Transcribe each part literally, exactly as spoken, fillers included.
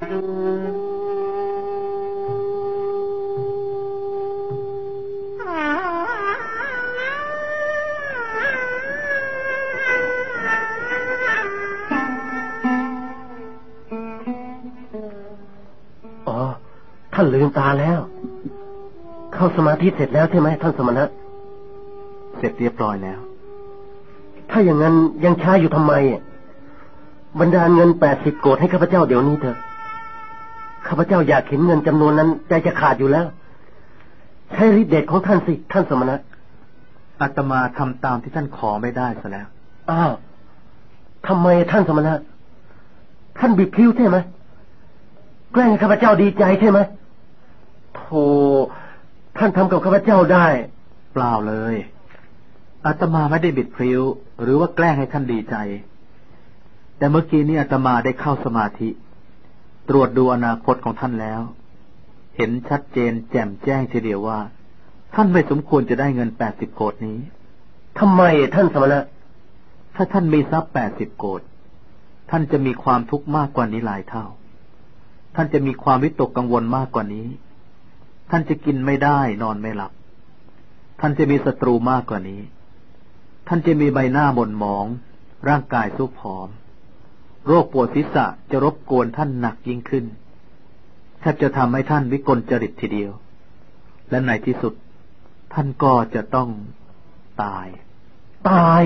ท่านลืมตาแล้วเข้าสมาธิเสร็จแล้วใช่ไหมท่านสมณะเสร็จเรียบร้อยแล้วถ้าอย่างนั้นยังช้าอยู่ทำไมบรรดาเงินแปดสิบโกฏให้ข้าพเจ้าเดี๋ยวนี้เถอะข้าพเจ้าอยากเห็นเงินจำนวนนั้นใจจะขาดอยู่แล้วใช้ฤทธิ์เดชของท่านสิท่านสมณะอาตมาทำตามที่ท่านขอไม่ได้ซะแล้วอ้าวทำไมท่านสมณะท่านบิดพลิ้วใช่ไหมแกล้งให้ข้าพเจ้าดีใจใช่ไหมโธ่ท่านทำกับข้าพเจ้าได้เปล่าเลยอาตมาไม่ได้บิดพลิ้วหรือว่าแกล้งให้ท่านดีใจแต่เมื่อกี้นี้อาตมาได้เข้าสมาธิตรวจดูอนาคตของท่านแล้วเห็นชัดเจนแจ่มแจ้งทีเดียวว่าท่านไม่สมควรจะได้เงินแปดสิบโกฏนี้ทำไมท่านสมณะถ้าท่านมีทรัพย์แปดสิบโกฏท่านจะมีความทุกข์มากกว่านี้หลายเท่าท่านจะมีความวิตกกังวลมากกว่านี้ท่านจะกินไม่ได้นอนไม่หลับท่านจะมีศัตรูมากกว่านี้ท่านจะมีใบหน้าหม่นหมองร่างกายทรุดผอมโรคปวดศีรษะจะรบกวนท่านหนักยิ่งขึ้นแทบจะทำให้ท่านวิกลจริตทีเดียวและในที่สุดท่านก็จะต้องตายตาย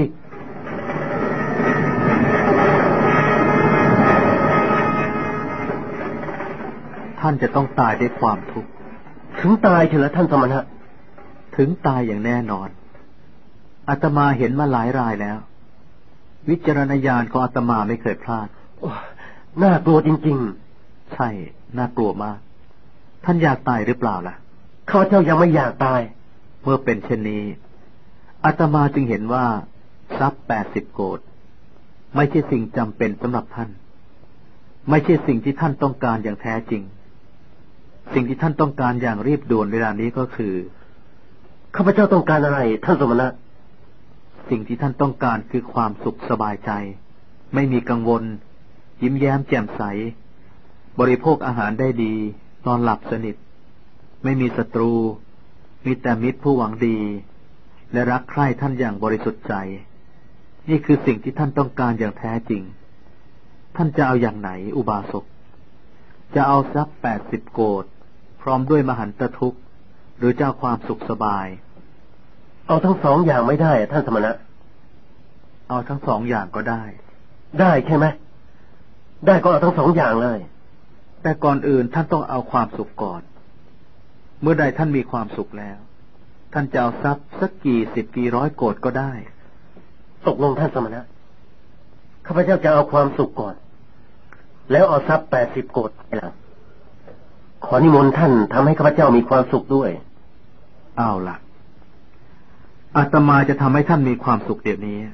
ท่านจะต้องตายด้วยความทุกข์ถึงตายเถอะท่านสมณะถึงตายอย่างแน่นอนอาตมาเห็นมาหลายรายแล้ววิจารณญาณของอาตมาไม่เคยพลาดน่ากลัวจริงๆใช่น่ากลัวมากท่านอยากตายหรือเปล่าล่ะข้าพเจ้ายังไม่อยากตายเมื่อเป็นเช่นนี้อาตมาจึงเห็นว่าทรัพย์แปดสิบโกฏไม่ใช่สิ่งจำเป็นสำหรับท่านไม่ใช่สิ่งที่ท่านต้องการอย่างแท้จริงสิ่งที่ท่านต้องการอย่างรีบด่วนเวลานี้ก็คือข้าพเจ้าต้องการอะไรท่านสมณะสิ่งที่ท่านต้องการคือความสุขสบายใจไม่มีกังวลยิ้มแย้มแจ่มใสบริโภคอาหารได้ดีนอนหลับสนิทไม่มีศัตรูมีแต่มิตรผู้หวังดีและรักใคร่ท่านอย่างบริสุทธิ์ใจนี่คือสิ่งที่ท่านต้องการอย่างแท้จริงท่านจะเอาอย่างไหนอุบาสกจะเอาทรัพย์แปดสิบโกฏพร้อมด้วยมหันตทุกข์หรือจะเอาความสุขสบายเอาทั้งสองอย่างไม่ได้ท่านสมณะเอาทั้งสองอย่างก็ได้ได้ใช่ไหมได้ก็เอาทั้งสองอย่างเลยแต่ก่อนอื่นท่านต้องเอาความสุขก่อนเมื่อใดท่านมีความสุขแล้วท่านจะเอาทรัพย์สักกี่สิบกี่ร้อยโกฏก็ได้ตกลงท่านสมณะข้าพเจ้าจะเอาความสุขก่อนแล้วเอาทรัพย์แปดสิบโกฏไปหลังขอนิมนต์ท่านทำให้ข้าพเจ้ามีความสุขด้วยเอาล่ะอาตมาจะทำให้ท่านมีความสุขเดี๋ยวนี้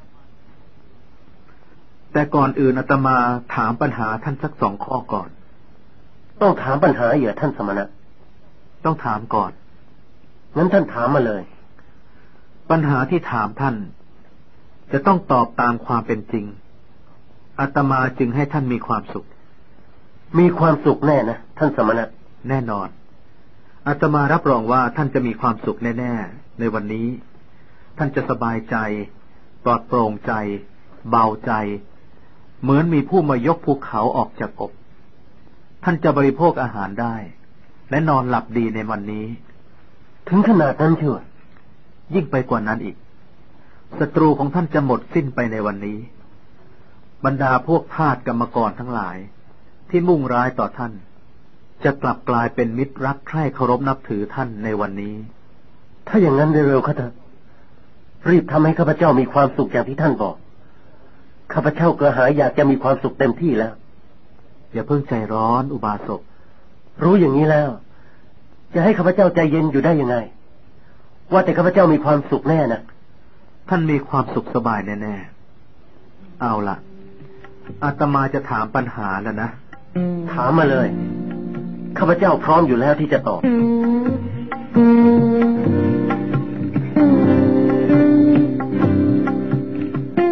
แต่ก่อนอื่นอาตมาถามปัญหาท่านสักสองข้อก่อนต้องถามปัญหาเหรอท่านสมณะต้องถามก่อนงั้นท่านถามมาเลยปัญหาที่ถามท่านจะต้องตอบตามความเป็นจริงอาตมาจึงให้ท่านมีความสุขมีความสุขแน่นะท่านสมณะแน่นอนอาตมารับรองว่าท่านจะมีความสุขแน่ๆในวันนี้ท่านจะสบายใจปลอดโปร่งใจเบาใจเหมือนมีผู้มายกภูเขาออกจากอกท่านจะบริโภคอาหารได้และนอนหลับดีในวันนี้ถึงขนาดนั้นเชียวยิ่งไปกว่านั้นอีกศัตรูของท่านจะหมดสิ้นไปในวันนี้บรรดาพวกทาสกรรมกรทั้งหลายที่มุ่งร้ายต่อท่านจะกลับกลายเป็นมิตรรักใคร่เคารพนับถือท่านในวันนี้ถ้าอย่างนั้นเร็วๆข้าเถอะรีบทำให้ข้าพเจ้ามีความสุขอย่างที่ท่านบอกข้าพเจ้ากระหายอยากจะมีความสุขเต็มที่แล้วอย่าเพิ่งใจร้อนอุบาสกรู้อย่างนี้แล้วจะให้ข้าพเจ้าใจเย็นอยู่ได้ยังไงว่าแต่ข้าพเจ้ามีความสุขแน่นะท่านมีความสุขสบายแน่ๆเอาล่ะอาตมาจะถามปัญหาแล้วนะถามมาเลยข้าพเจ้าพร้อมอยู่แล้วที่จะตอบ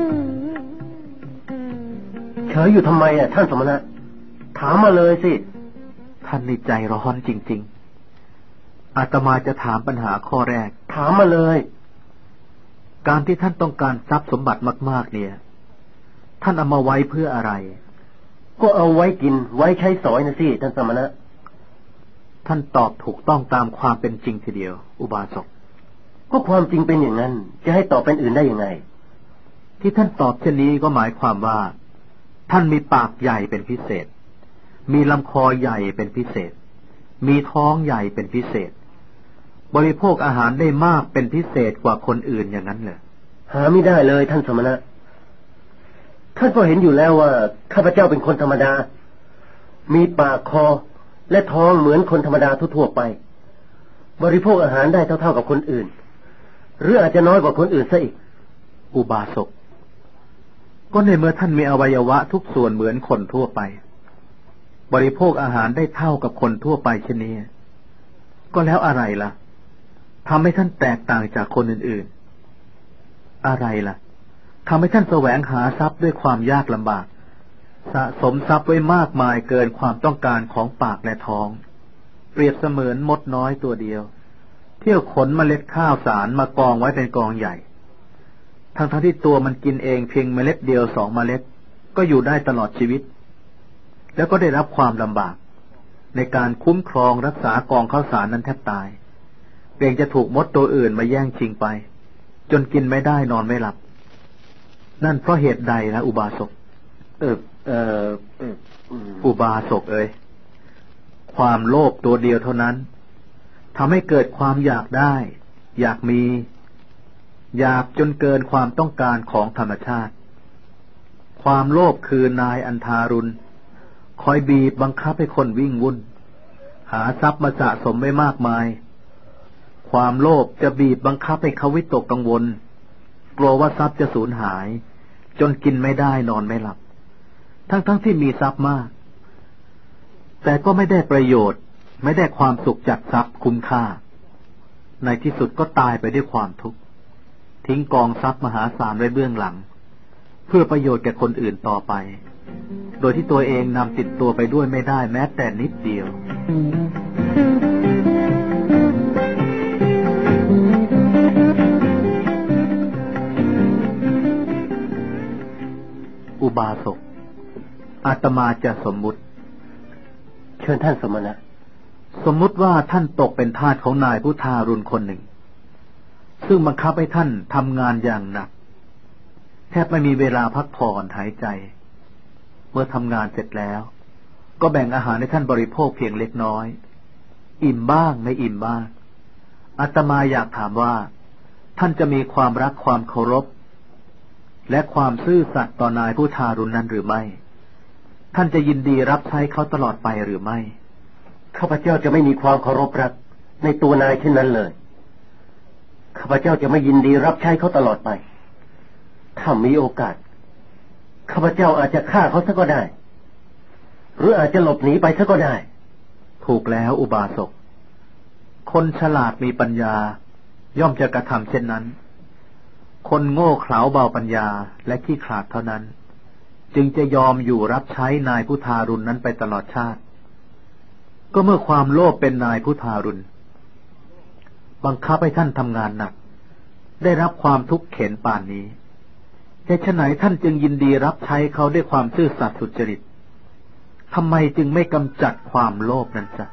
เฉยอยู่ทำไมอ่ะท่านสมณะถามมาเลยสิท่านในใจร้อนจริงๆอาตมาจะถามปัญหาข้อแรกถามมาเลยการที่ท่านต้องการทรัพย์สมบัติมากๆเนี่ยท่านเอามาไว้เพื่ออะไรก็เอาไว้กินไว้ใช้สอยนะสิท่านสมณะท่านตอบถูกต้องตามความเป็นจริงทีเดียวอุบาสกก็ความจริงเป็นอย่างนั้นจะให้ตอบเป็นอื่นได้ยังไงที่ท่านตอบเช่นนี้ก็หมายความว่าท่านมีปากใหญ่เป็นพิเศษมีลำคอใหญ่เป็นพิเศษมีท้องใหญ่เป็นพิเศษบริโภคอาหารได้มากเป็นพิเศษกว่าคนอื่นอย่างนั้นเหรอหาไม่ได้เลยท่านสมณะท่านก็เห็นอยู่แล้วว่าข้าพเจ้าเป็นคนธรรมดามีปากคอและท้องเหมือนคนธรรมดาทั่วๆไปบริโภคอาหารได้เท่าๆกับคนอื่นหรืออาจจะน้อยกว่าคนอื่นซะอีกอุบาสกก็ในเมื่อท่านมีอวัยวะทุกส่วนเหมือนคนทั่วไปบริโภคอาหารได้เท่ากับคนทั่วไปเช่นนี้ก็แล้วอะไรล่ะทำให้ท่านแตกต่างจากคนอื่นๆอะไรล่ะทำให้ท่านแสวงหาทรัพย์ด้วยความยากลำบากสะสมทรัพย์ไว้มากมายเกินความต้องการของปากและท้องเปรียบเสมือนมดน้อยตัวเดียวเที่ยวขนเมล็ดข้าวสารมากองไว้เป็นกองใหญ่ทั้งๆที่ตัวมันกินเองเพียงเมล็ดเดียวสองเมล็ดก็อยู่ได้ตลอดชีวิตแล้วก็ได้รับความลำบากในการคุ้มครองรักษากองข้าวสารนั้นแทบตายเกรงจะถูกมดตัวอื่นมาแย่งชิงไปจนกินไม่ได้นอนไม่หลับนั่นเพราะเหตุใดนะอุบาสกเออเอออุบาสกเอ๋ยความโลภตัวเดียวเท่านั้นทำให้เกิดความอยากได้อยากมีอยากจนเกินความต้องการของธรรมชาติความโลภคือนายอันทารุณคอยบีบบังคับให้คนวิ่งวุ่นหาทรัพย์มาสะสมไว้มากมายความโลภจะบีบบังคับให้เขาวิตกกังวลกลัวว่าทรัพย์จะสูญหายจนกินไม่ได้นอนไม่หลับทั้งๆ ท, ที่มีทรัพย์มากแต่ก็ไม่ได้ประโยชน์ไม่ได้ความสุขจากทรัพย์คุ้มค่าในที่สุดก็ตายไปด้วยความทุกข์ทิ้งกองทรัพย์มหาศาลไว้เบื้องหลังเพื่อประโยชน์แก่คนอื่นต่อไปโดยที่ตัวเองนำติดตัวไปด้วยไม่ได้แม้แต่นิดเดียวอุบาสกอาตมาจะสมมุติเชิญท่านสมณะสมมุติว่าท่านตกเป็นทาสของนายผู้ทารุณคนหนึ่งซึ่งบังคับให้ท่านทำงานอย่างหนักแทบไม่มีเวลาพักผ่อนหายใจเมื่อทำงานเสร็จแล้วก็แบ่งอาหารให้ท่านบริโภคเพียงเล็กน้อยอิ่มบ้างไม่อิ่มบ้างอาตมาอยากถามว่าท่านจะมีความรักความเคารพและความซื่อสัตย์ต่อนายผู้ทารุณนั้นหรือไม่ท่านจะยินดีรับใช้เขาตลอดไปหรือไม่ข้าพเจ้าจะไม่มีความเคารพรักในตัวนายเช่นนั้นเลยข้าพเจ้าจะไม่ยินดีรับใช้เขาตลอดไปถ้ามีโอกาสข้าพเจ้าอาจจะฆ่าเขาซะก็ได้หรืออาจจะหลบหนีไปซะก็ได้ถูกแล้วอุบาสกคนฉลาดมีปัญญาย่อมจะกระทำเช่นนั้นคนโง่เขลาเบาปัญญาและขี้ขลาดเท่านั้นจึงจะยอมอยู่รับใช้นายผู้ทารุณนั้นไปตลอดชาติก็เมื่อความโลภเป็นนายผู้ทารุณบังคับให้ท่านทำงานหนักได้รับความทุกข์เข็ญป่านนี้แต่ฉะไหนท่านจึงยินดีรับใช้เขาด้วยความซื่อสัตย์สุจริตทำไมจึงไม่กำจัดความโลภนั้นซะ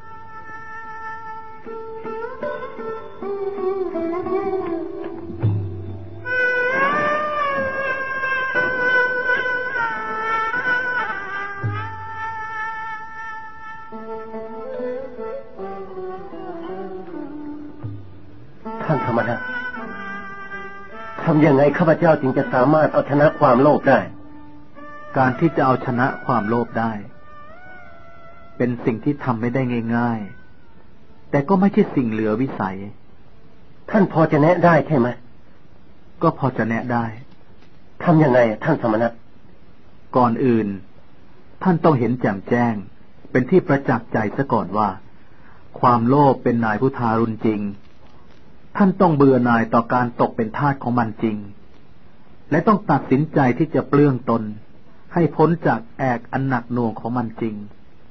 ท่านธรรมดาทำยังไงข้าพเจ้าจึงจะสามารถเอาชนะความโลภได้การที่จะเอาชนะความโลภได้เป็นสิ่งที่ทำไม่ได้ง่ายๆแต่ก็ไม่ใช่สิ่งเหลือวิสัยท่านพอจะแนะได้ใช่ไหมก็พอจะแนะได้ทำยังไงท่านสมณะก่อนอื่นท่านต้องเห็นแจ่มแจ้งเป็นที่ประจักษ์ใจซะก่อนว่าความโลภเป็นนายผู้ทารุณจริงท่านต้องเบื่อหน่ายต่อการตกเป็นทาสของมันจริงและต้องตัดสินใจที่จะเปลื้องตนให้พ้นจากแอกอันหนักหน่วงของมันจริง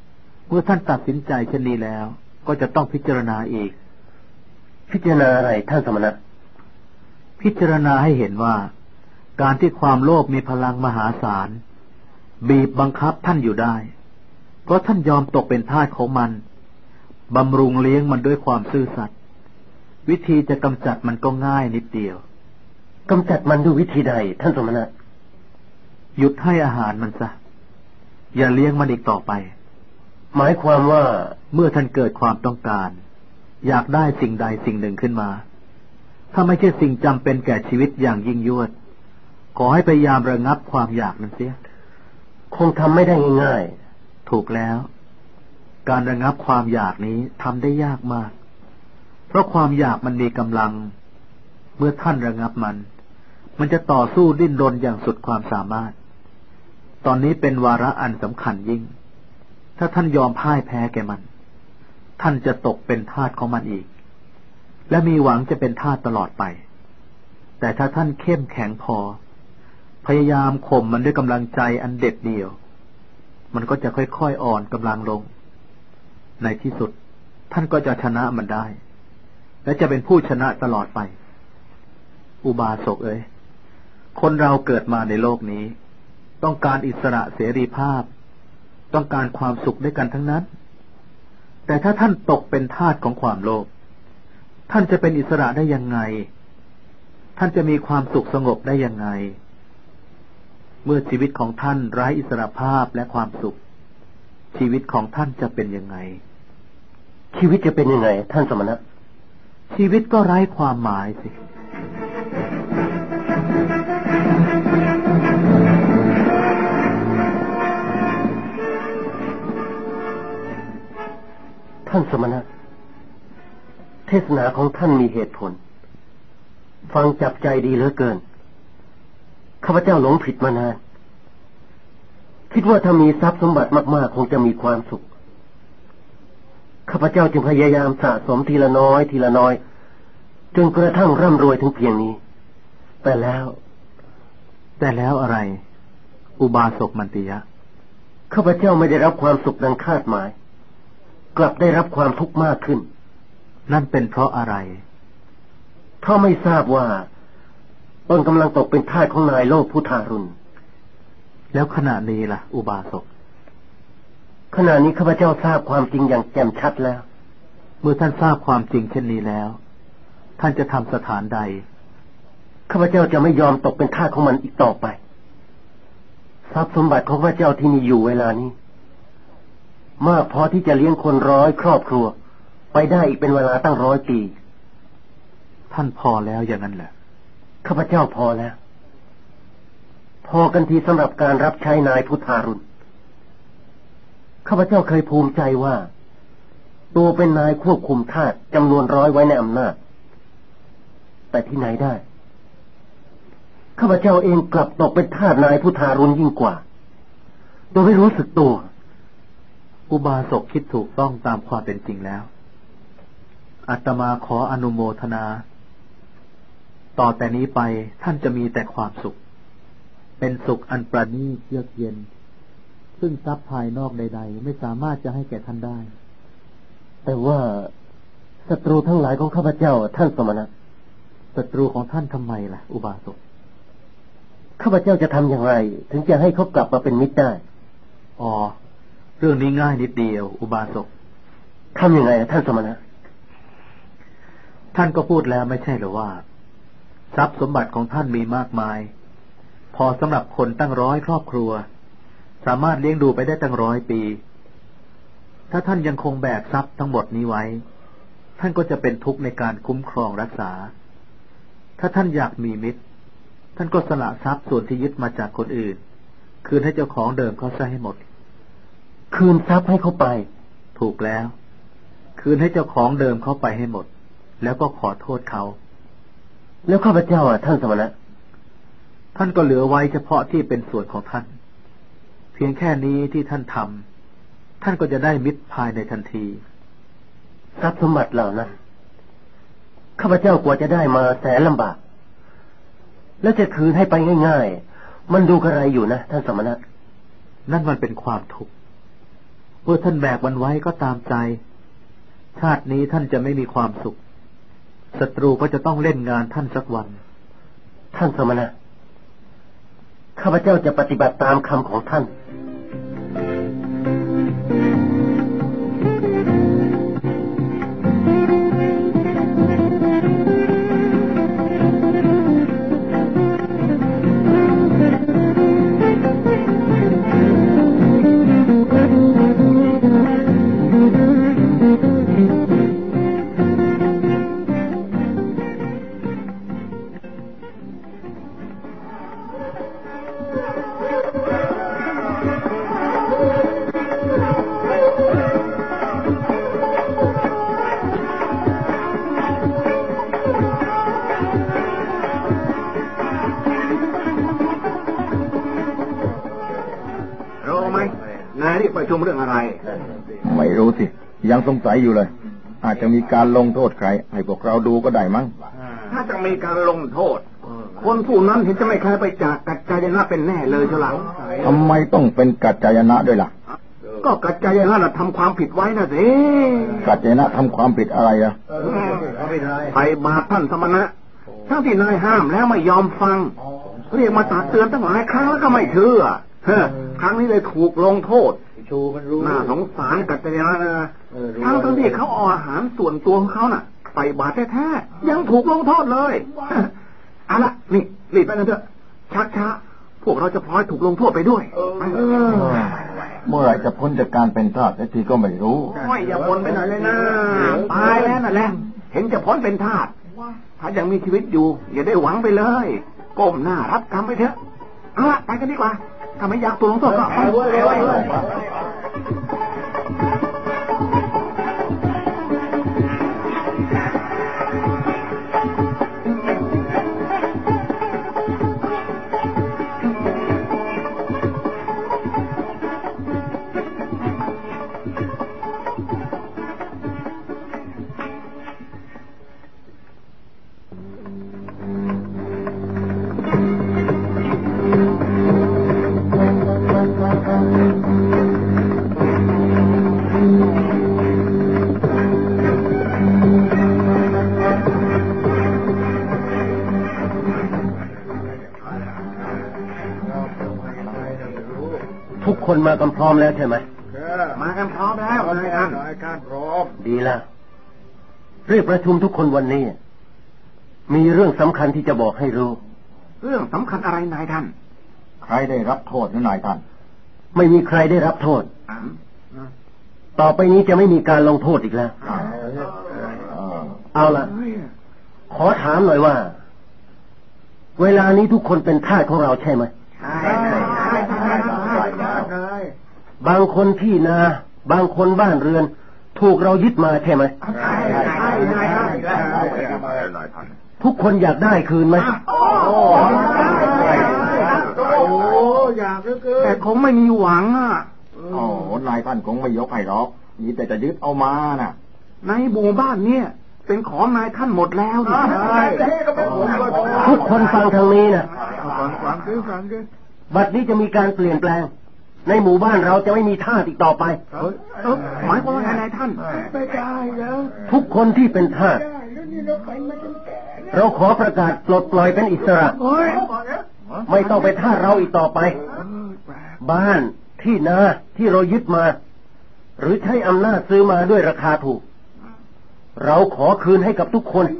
เมื่อท่านตัดสินใจเช่นนี้แล้วก็จะต้องพิจารณาอีกพิจารณาอะไรท่านสมณะพิจารณาให้เห็นว่าการที่ความโลภมีพลังมหาศาลบีบบังคับท่านอยู่ได้เพราะท่านยอมตกเป็นทาสของมันบำรุงเลี้ยงมันด้วยความซื่อสัตย์วิธีจะกำจัดมันก็ง่ายนิดเดียวกำจัดมันด้วยวิธีใดท่านสมณะหยุดให้อาหารมันซะอย่าเลี้ยงมันอีกต่อไปหมายความว่าเมื่อท่านเกิดความต้องการอยากได้สิ่งใดสิ่งหนึ่งขึ้นมาถ้าไม่ใช่สิ่งจำเป็นแก่ชีวิตอย่างยิ่งยวดขอให้พยายามระงับความอยากนั้นเสียคงทำไม่ได้ง่ายๆถูกแล้วการระงับความอยากนี้ทำได้ยากมากเพราะความอยากมันมีกำลังเมื่อท่านระงับมันมันจะต่อสู้ดิ้นรนอย่างสุดความสามารถตอนนี้เป็นวาระอันสำคัญยิ่งถ้าท่านยอมพ่ายแพ้แก่มันท่านจะตกเป็นทาสของมันอีกและมีหวังจะเป็นทาสตลอดไปแต่ถ้าท่านเข้มแข็งพอพยายามข่มมันด้วยกำลังใจอันเด็ดเดี่ยวมันก็จะค่อยๆอ่อนกำลังลงในที่สุดท่านก็จะชนะมันได้และจะเป็นผู้ชนะตลอดไปอุบาสกเอ๋ยคนเราเกิดมาในโลกนี้ต้องการอิสระเสรีภาพต้องการความสุขด้วยกันทั้งนั้นแต่ถ้าท่านตกเป็นทาสของความโลภท่านจะเป็นอิสระได้ยังไงท่านจะมีความสุขสงบได้ยังไงเมื่อชีวิตของท่านไร้อิสระภาพและความสุขชีวิตของท่านจะเป็นยังไงชีวิตจะเป็นยังไงท่านสมณะชีวิตก็ไร้ความหมายสิท่านสมณะเทศนาของท่านมีเหตุผลฟังจับใจดีเหลือเกินข้าพเจ้าหลงผิดมานานคิดว่าถ้ามีทรัพย์สมบัติมากๆคงจะมีความสุขข้าพเจ้าจึงพยายามสะสมทีละน้อยทีละน้อยจนกระทั่งร่ำรวยถึงเพียงนี้แต่แล้วแต่แล้วอะไรอุบาสกมันติยะข้าพเจ้าไม่ได้รับความสุขดังคาดหมายกลับได้รับความทุกข์มากขึ้นนั่นเป็นเพราะอะไรเพราะไม่ทราบว่าตนกำลังตกเป็นทาสของนายโลภผู้ทารุณแล้วขณะนี้ล่ะอุบาสกขณะนี้ข้าพเจ้าทราบความจริงอย่างแจ่มชัดแล้วเมื่อท่านทราบความจริงเช่นนี้แล้วท่านจะทำสถานใดข้าพเจ้าจะไม่ยอมตกเป็นทาสของมันอีกต่อไปทรัพย์สมบัติของข้าพเจ้าที่มีอยู่เวลานี้มากพอที่จะเลี้ยงคนร้อยครอบครัวไปได้อีกเป็นเวลาตั้งร้อยปีท่านพอแล้วอย่างนั้นแหละข้าพเจ้าพอแล้วพอกันทีสำหรับการรับใช้นายผู้ทารุณข้าพเจ้าเคยภูมิใจว่าตัวเป็นนายควบคุมทาสจำนวนร้อยไว้ในอำนาจแต่ที่ไหนได้ข้าพเจ้าเองกลับตกเป็นทาสนายผู้ทารุณยิ่งกว่าโดยไม่รู้สึกตัวอุบาสกคิดถูกต้องตามความเป็นจริงแล้วอาตมาขออนุโมทนาต่อแต่นี้ไปท่านจะมีแต่ความสุขเป็นสุขอันประณีตเยือกเย็นซึ่งทรัพย์ภายนอกใดๆไม่สามารถจะให้แก่ท่านได้แต่ว่าศัตรูทั้งหลายของข้าพเจ้าท่านสมณะศัตรูของท่านทำไมล่ะอุบาสกข้าพเจ้าจะทำอย่างไรถึงจะให้เขากลับมาเป็นมิตรได้อ๋อเรื่องนี้ง่ายนิดเดียวอุบาสกทำยังไงท่านสมณะท่านก็พูดแล้วไม่ใช่หรือว่าทรัพย์สมบัติของท่านมีมากมายพอสำหรับคนตั้งร้อยครอบครัวสามารถเลี้ยงดูไปได้ตั้งร้อยปีถ้าท่านยังคงแบกทรัพย์ทั้งหมดนี้ไว้ท่านก็จะเป็นทุกข์ในการคุ้มครองรักษาถ้าท่านอยากมีมิตรท่านก็สละทรัพย์ส่วนที่ยึดมาจากคนอื่นคืนให้เจ้าของเดิมเขาซะให้หมดคืนทรัพย์ให้เขาไปถูกแล้วคืนให้เจ้าของเดิมเขาไปให้หมดแล้วก็ขอโทษเขาแล้วข้าพเจ้าอ่ะท่านสมณะท่านก็เหลือไว้เฉพาะที่เป็นส่วนของท่านเพียงแค่นี้ที่ท่านทำท่านก็จะได้มิตรภายในทันทีทรัพย์สมบัติเหล่านั้นข้าพเจ้ากว่าจะได้มาแสนลำบากแล้วจะคืนให้ไปง่ายๆมันดูกระไรอยู่นะท่านสมณะนั่นมันเป็นความทุกข์เมื่อท่านแบกมันไว้ก็ตามใจชาตินี้ท่านจะไม่มีความสุขศัตรูก็จะต้องเล่นงานท่านสักวันท่านสมณะข้าพเจ้าจะปฏิบัติตามคำของท่านประชุมเรื่องอะไรไม่รู้สิยังสงสัยอยู่เลยอาจจะมีการลงโทษใครให้พวกเราดูก็ได้มั้งถ้าจะมีการลงโทษคนผู้นั้นเห็นจะไม่ใครไปจากกัจจายนะเป็นแน่เลยเชียวล่ะทำไมต้องเป็นกัจจายนะด้วยล่ะก็กัจจายนะทำความผิดไว้น่ะสิกัจจายนะทำความผิดอะไรอ่ะไปบาปท่านสมณะทั้งที่นายห้ามแล้วไม่ยอมฟังเรียกมาตักเตือนตั้งหลายครั้งแล้วก็ไม่เชื่อครั้งนี้เลยถูกลงโทษน่าสงสารกัจจายนะนะทั้งทั้งที่เขาเอาอาหารส่วนตัวของเขาน่ะไปบาปแท้ๆยังถูกลงโทษเลยเอาละนี่รีบไปกันเถอะชักช้าพวกเราจะพลอยถูกลงโทษไปด้วยเมื่อไรจะพ้นจากการเป็นทาสสักทีก็ไม่รู้ไม่อย่าพ้นไปหน่อยเลยนะตายแล้วนั่นแหละเห็นจะพ้นเป็นทาสถ้ายังมีชีวิตอยู่อย่าได้หวังไปเลยก้มหน้ารับกรรมไปเถอะเอาละไปกันดีกว่าถ้าไม่อยากถูกลงโทษก็ไปเร็วทุกคนมากันพร้อมแล้วใช่ไหมมากันพร้อมแล้วนายท่านนายท่านพร้อมดีแล้วเรียกประชุมทุกคนวันนี้มีเรื่องสำคัญที่จะบอกให้รู้เรื่องสำคัญอะไรนายท่านใครได้รับโทษหรือนายท่านไม่มีใครได้รับโทษต่อไปนี้จะไม่มีการลงโทษอีกแล้วเอาล่ะขอถามหน่อยว่าเวลานี้ทุกคนเป็นทาสของเราใช่ไหมบางคนที่นาบางคนบ้านเรือนถูกเรายึดมาใช่ไหมทุกคนอยากได้คืนไหมแต่คงไม่มีหวังอ่ะโอ้นายท่านคงไม่ยกให้หรอกมีแต่จะยึดเอามาน่ะในหมู่บ้านเนี่ยเป็นของนายท่านหมดแล้วดิทุกคนฟังทางนี้นะบัดนี้จะมีการเปลี่ยนแปลงในหมู่บ้านเราจะไม่มีทาสอีกต่อไปหมายความว่าไงนายท่านไม่ได้แล้วทุกคนที่เป็นทาสเราขอประกาศปลดปล่อยเป็นอิสระไม่ต้องไปทาสเราอีกต่อไปบ้านที่นาที่เรายึดมาหรือใช้อำนาจซื้อมาด้วยราคาถูกเราขอคืนให้กับทุกคน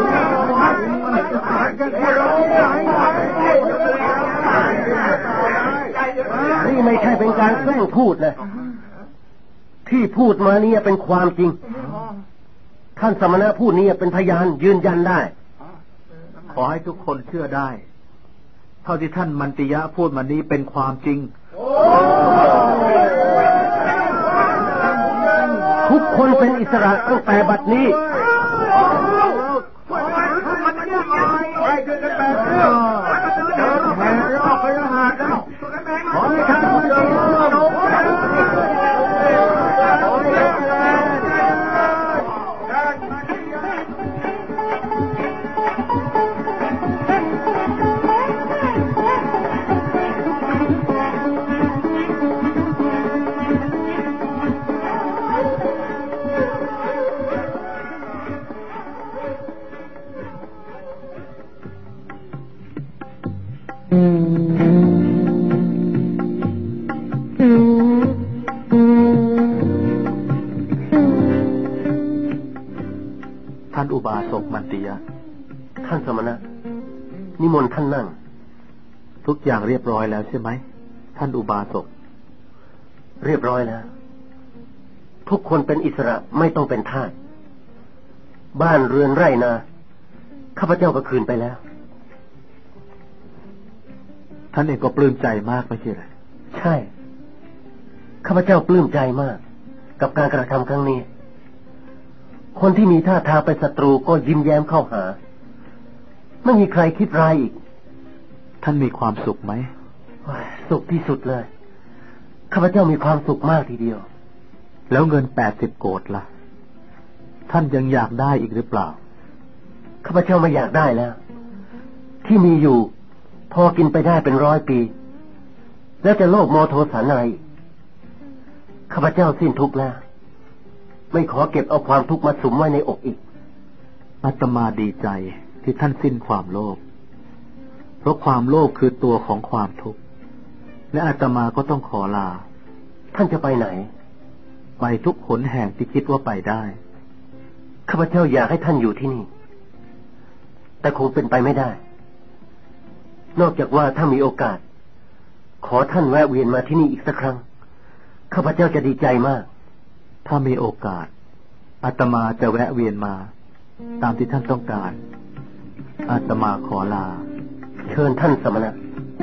นี่ไม่ใช่เป็นการแกล้งพูดนะที่พูดมานี่เป็นความจริงท่านสมณะพูดนี้เป็นพยานยืนยันได้ขอให้ทุกคนเชื่อได้เท่าที่ท่านมันติยะพูดมานี้เป็นความจริงทุกคนเป็นอิสระตั้งแต่บัดนี้ขอให้ท่านผู้ชมานอุบาสกมันติยะท่านสมณะนิมนต์ท่านนั่งทุกอย่างเรียบร้อยแล้วใช่ไหมท่านอุบาสกเรียบร้อยแล้วทุกคนเป็นอิสระไม่ต้องเป็นทาสบ้านเรือนไร่นาข้าพเจ้าก็คืนไปแล้วท่านเองก็ปลื้มใจมากไม่ใช่หรือใช่ข้าพเจ้าปลื้มใจมากกับการกระทำครั้งนี้คนที่มีท่าทางเป็นศัตรูก็ยิ้มแย้มเข้าหาไม่มีใครคิดร้ายอีกท่านมีความสุขไหมสุขที่สุดเลยข้าพเจ้ามีความสุขมากทีเดียวแล้วเงินแปดสิบโกฏล่ะท่านยังอยากได้อีกหรือเปล่าข้าพเจ้าไม่อยากได้แล้วที่มีอยู่พอกินไปได้เป็นร้อยปีแล้วจะโลภโมโทสันอะไรข้าพเจ้าสิ้นทุกข์แล้วไม่ขอเก็บเอาความทุกข์มาสุมไว้ในอกอีกอาตมาดีใจที่ท่านสิ้นความโลภเพราะความโลภคือตัวของความทุกข์และอาตมาก็ต้องขอลาท่านจะไปไหนไปทุกหนแห่งที่คิดว่าไปได้ข้าพเจ้าอยากให้ท่านอยู่ที่นี่แต่คงเป็นไปไม่ได้นอกจากว่าถ้ามีโอกาสขอท่านแวะเวียนมาที่นี่อีกสักครั้งข้าพเจ้าจะดีใจมากถ้ามีโอกาสอาตมาจะแวะเวียนมาตามที่ท่านต้องการอาตมาขอลาเชิญท่านสมณะ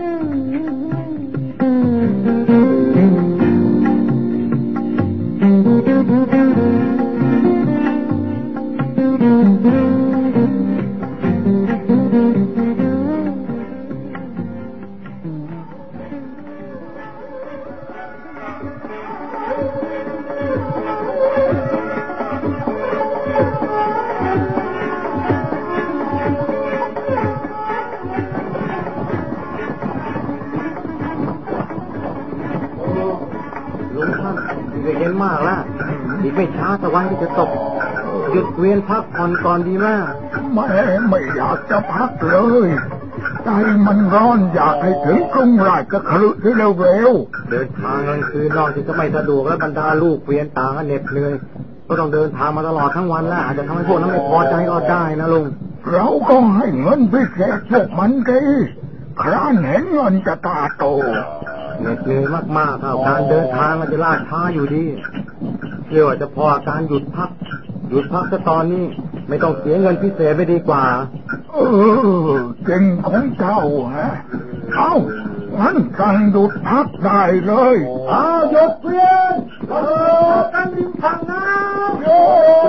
ไม่ช้าตะวันที่จะตกหยุดเวียนพักผ่อนก่อนดีมากแม่ไม่อยากจะพักเลยใจมันร้อนอยากให้ถึงกรุงราชคฤห์ที่เร็วๆเดินทางกลางคืนนอกจากจะไม่สะดวกและบรรดาลูกเวียนตาเหน็ดเหนื่อยก็ต้องเดินทางมาตลอดทั้งวันแล้วอาจจะทำให้พวกนั้นไม่พอใจก็ได้นะลุงเราก็ให้เงินพิเศษพวกมันดีครั้นเห็นเงินจะตาโตเหน็ดเหนื่อยมากๆเอาการเดินทางมันจะล่าช้าอยู่ดีเรียกว่าจะพอการหยุดพักหยุดพักซะตอนนี้ไม่ต้องเสียเงินพิเศษไปดีกว่าเออเก่งของเจ้าฮะเอ้างั้นสั่งหยุดพักได้เลยเอาหยุดเวียนโอ้กันริมฝั่งน้ำโย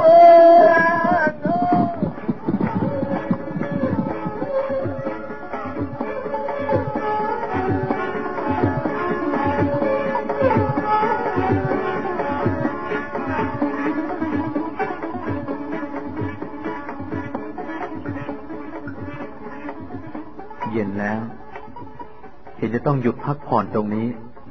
เย็นแล้วเห็นจะต้องหยุดพักผ่อนตรงนี้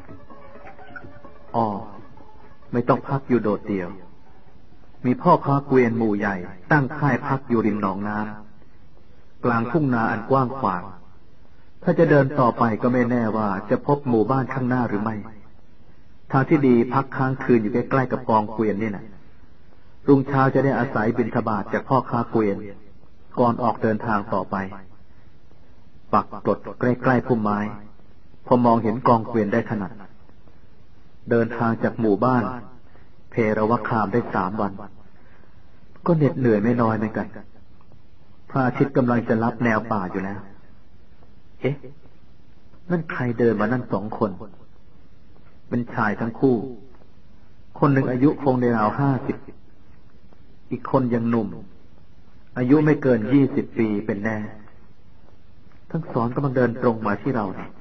อ๋อไม่ต้องพักอยู่โดดเดี่ยวมีพ่อค้าเกวียนหมู่ใหญ่ตั้งค่ายพักอยู่ริมหนองน้ำกลางทุ่งนาอันกว้างขวางถ้าจะเดินต่อไปก็ไม่แน่ว่าจะพบหมู่บ้านข้างหน้าหรือไม่ทางที่ดีพักค้างคืนอยู่ใกล้ๆกับกองเกวียนนี่นะรุ่งเช้าจะได้อาศัยบิณฑบาตจากพ่อค้าเกวียนก่อนออกเดินทางต่อไปปักกรดใกล้ๆพุ่มไม้พอมองเห็นกองเกวียนได้ถนัดเดินทางจากหมู่บ้านเพรวคามได้สามวันก็เหน็ดเหนื่อยไม่น้อยเหมือนกันพระอาทิตย์กำลังจะลับแนวป่าอยู่แล้วเอ๊ะนั่นใครเดินมานั่นสองคนเป็นชายทั้งคู่คนหนึ่งอายุคงในราวห้าสิบอีกคนยังหนุ่มอายุไม่เกินยี่สิบปีเป็นแน่ทั้งสองกำลังเดินตรงมาที่เราเนี่ย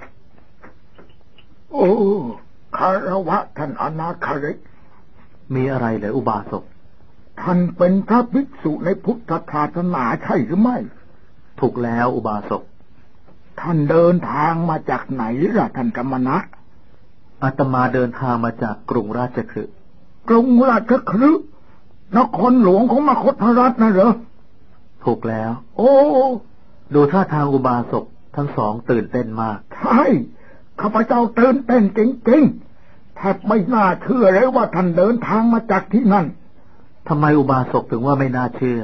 โอ้คารวะท่านอนาคาริกมีอะไรเหรออุบาสกท่านเป็นพระภิกษุในพุทธศาสนาใช่หรือไม่ถูกแล้วอุบาสกท่านเดินทางมาจากไหนล่ะท่านกมณะอาตมาเดินทางมาจากกรุงราชคฤห์กรุงราชคฤห์นครหลวงของมคธรัฐนะเหรอถูกแล้วโอ้ดูท่าทางอุบาสกทั้งสองตื่นเต้นมากใช่ข้าพเจ้าตื่นเต้นจริงๆแทบไม่น่าเชื่อเลยว่าท่านเดินทางมาจากที่นั่นทำไมอุบาสกถึงว่าไม่น่าเชื่อ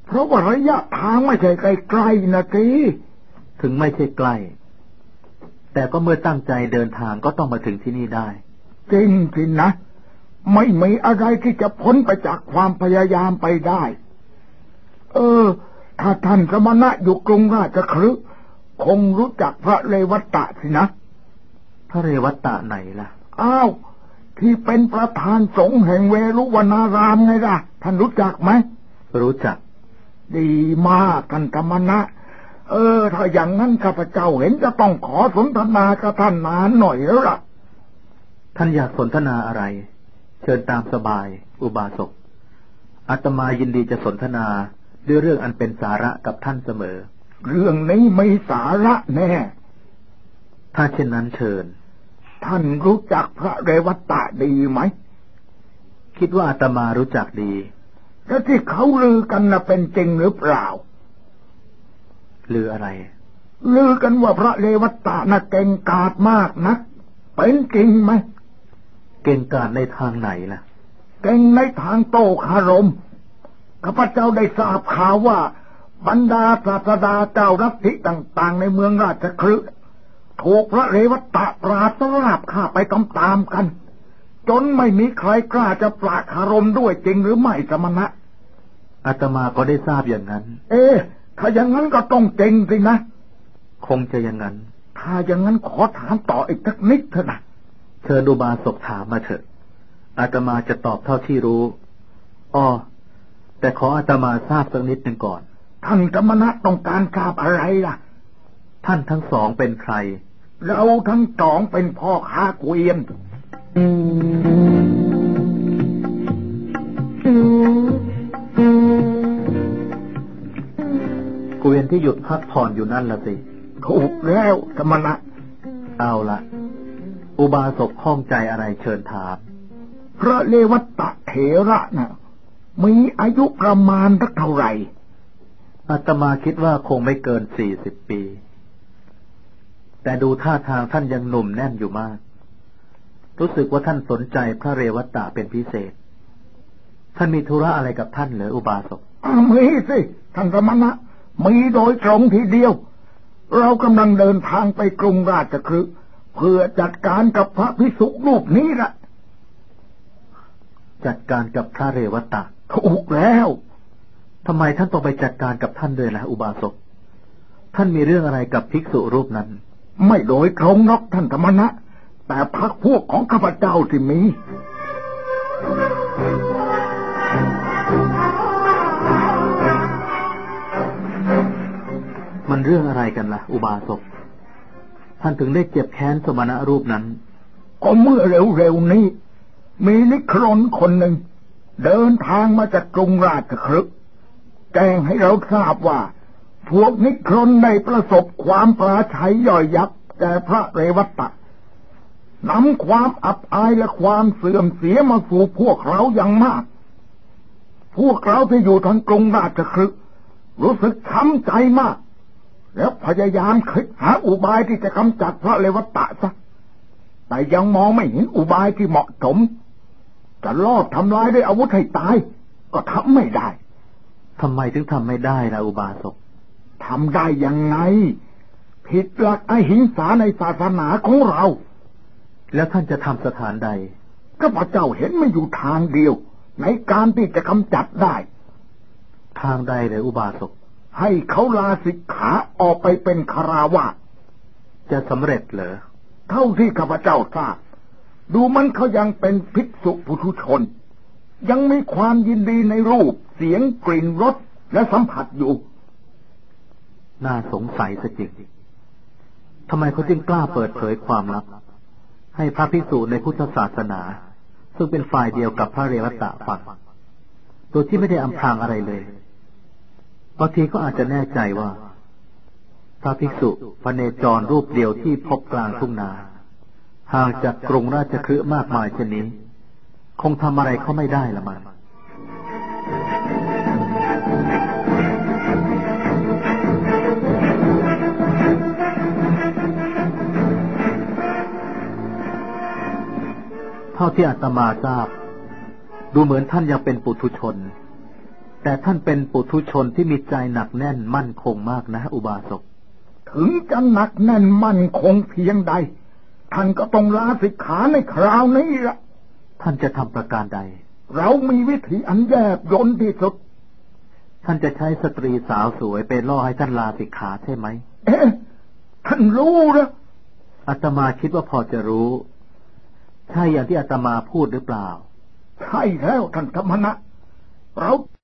เพราะว่าระยะทางไม่ใช่ไกลๆนะทีถึงไม่ใช่ใกล้แต่ก็เมื่อตั้งใจเดินทางก็ต้องมาถึงที่นี่ได้จริงจริงนะไม่มีอะไรที่จะพ้นไปจากความพยายามไปได้เออถ้าท่านสมณะอยู่กรุงราชคฤห์คงรู้จักพระเรวัตตะสินะพระเรวัตตะไหนล่ะอ้าวที่เป็นประธานสงฆ์แห่งเวรุวนารามไงล่ะท่านรู้จักไหมรู้จักดีมากท่านสมณะเออถ้าอย่างนั้นข้าพเจ้าเห็นจะต้องขอสนทนากับท่านนานหน่อยแล้วล่ะท่านอยากสนทนาอะไรเชิญตามสบายอุบาสกอาตมายินดีจะสนทนาด้วยเรื่องอันเป็นสาระกับท่านเสมอเรื่องนี้ไม่สาระแน่ถ้าเช่นนั้นเชิญท่านรู้จักพระเรวัตตะดีไหมคิดว่าอาตมารู้จักดีแล้วที่เขาลือกันน่ะเป็นจริงหรือเปล่าลืออะไรลือกันว่าพระเรวัตตะน่ะเก่งกาจมากนะเป็นจริงไหมเก่งกาจในทางไหนล่ะเก่งในทางโต้คารมข้าพเจ้าได้ทราบข่าวว่าบรรดาศาสดาเจ้าลัทธิต่างๆในเมืองราชคฤห์ถูกพระเรวัตตะปราบสราบฆ่าไปตามๆกันจนไม่มีใครกล้าจะปราบคารมด้วยจริงหรือไม่สมณะอาตมาก็ได้ทราบอย่างนั้นเอ๊ะถ้าอย่างนั้นก็ต้องเก่งสินะคงจะอย่างนั้นถ้าอย่างนั้นขอถามต่ออีกสักนิดเถอะนะเชิญอุบาสกถามมาเถอะอาตมาจะตอบเท่าที่รู้อ้อแต่ขออาตมาทราบสักนิดหนึ่งก่อนท่านสมณะต้องการทราบอะไรล่ะท่านทั้งสองเป็นใครเราทั้งสองเป็นพ่อค้าเกวียนเกวียนที่หยุดพักผ่อนอยู่นั่นละสิถูกแล้วสมณะเอาละอุบาสกข้องใจอะไรเชิญถามพระเรวัตตะเถระน่ะมีอายุประมาณสักเท่าไหร่อาตมาคิดว่าคงไม่เกินสี่สิบปีแต่ดูท่าทางท่านยังหนุ่มแน่นอยู่มากรู้สึกว่าท่านสนใจพระเรวัตตะเป็นพิเศษท่านมีธุระอะไรกับท่านเหรออุบาสกมีสิท่านสมณะมีโดยตรงทีเดียวเรากำลังเดินทางไปกรุงราชคฤห์เพื่อจัดการกับพระภิกษุรูปนี้ละจัดการกับพระเรวัตตะถูกแล้วทำไมท่านต้องไปจัดการกับท่านด้วยล่ะอุบาสกท่านมีเรื่องอะไรกับภิกษุรูปนั้นไม่โดยตรงนอกท่านธรรมนะแต่พรรคพวกของข้าพเจ้าที่มีมันเรื่องอะไรกันล่ะอุบาสกท่านถึงได้เจ็บแค้นสมณะรูปนั้นก็เมื่อเร็วๆนี้มีนิครนคนหนึ่งเดินทางมาจากกรุงราชคฤห์แจ้งให้เราทราบว่าพวกนิครนได้ประสบความปราชัยย่อยยับแก่พระเรวัตตะนำความอับอายและความเสื่อมเสียมาสู่พวกเราอย่างมากพวกเราที่อยู่ทางกรุงราชคฤห์รู้สึกช้ำใจมากแล้วพยายามคิดหาอุบายที่จะกำจัดพระเรวัตตะซะแต่ยังมองไม่เห็นอุบายที่เหมาะสมจะลอบทำลายด้วยอาวุธให้ตายก็ทำไม่ได้ทำไมถึงทำไม่ได้ล่ะอุบาสกทำได้ยังไงผิดหลักอหิงสาในศาสนาของเราแล้วท่านจะทำสถานใดก็พระเจ้าเห็นไม่อยู่ทางเดียวในการที่จะกำจัดได้ทางใดเลยอุบาสกให้เขาลาสิกขาออกไปเป็นคฤหัสถ์จะสำเร็จเหรอเท่าที่ข้าพเจ้าทราบดูมันเขายังเป็นภิกษุปุถุชนยังมีความยินดีในรูปเสียงกลิ่นรสและสัมผัสอยู่น่าสงสัยซะจริงทำไมเขาจึงกล้าเปิดเผยความลับให้พระภิกษุในพุทธศาสนาซึ่งเป็นฝ่ายเดียวกับพระเรวัตตะฟังโดยที่ไม่ได้อำพรางอะไรเลยบางทีก็อาจจะแน่ใจว่าพระภิกษุพเนจรรูปเดียวที่พบกลางทุ่งนาห่างจากกรุงราชคฤห์มากมายเช่นนี้คงทำอะไรเขาไม่ได้ละมั้งเท่าที่อาตมาทราบดูเหมือนท่านยังเป็นปุถุชนแต่ท่านเป็นปุถุชนที่มีใจหนักแน่นมั่นคงมากนะอุบาสกถึงจะหนักแน่นมั่นคงเพียงใดท่านก็ต้องลาสิกขาในคราวนี้ละท่านจะทำประการใดเรามีวิธีอันแยบยลที่สุดท่านจะใช้สตรีสาวสวยไปล่อให้ท่านลาสิกขาใช่ไหมเอ๊ะท่านรู้เหรออาตมาคิดว่าพอจะรู้ใช่อย่างที่อาตมาพูดหรือเปล่าใช่แล้วท่านธรรมนะเรา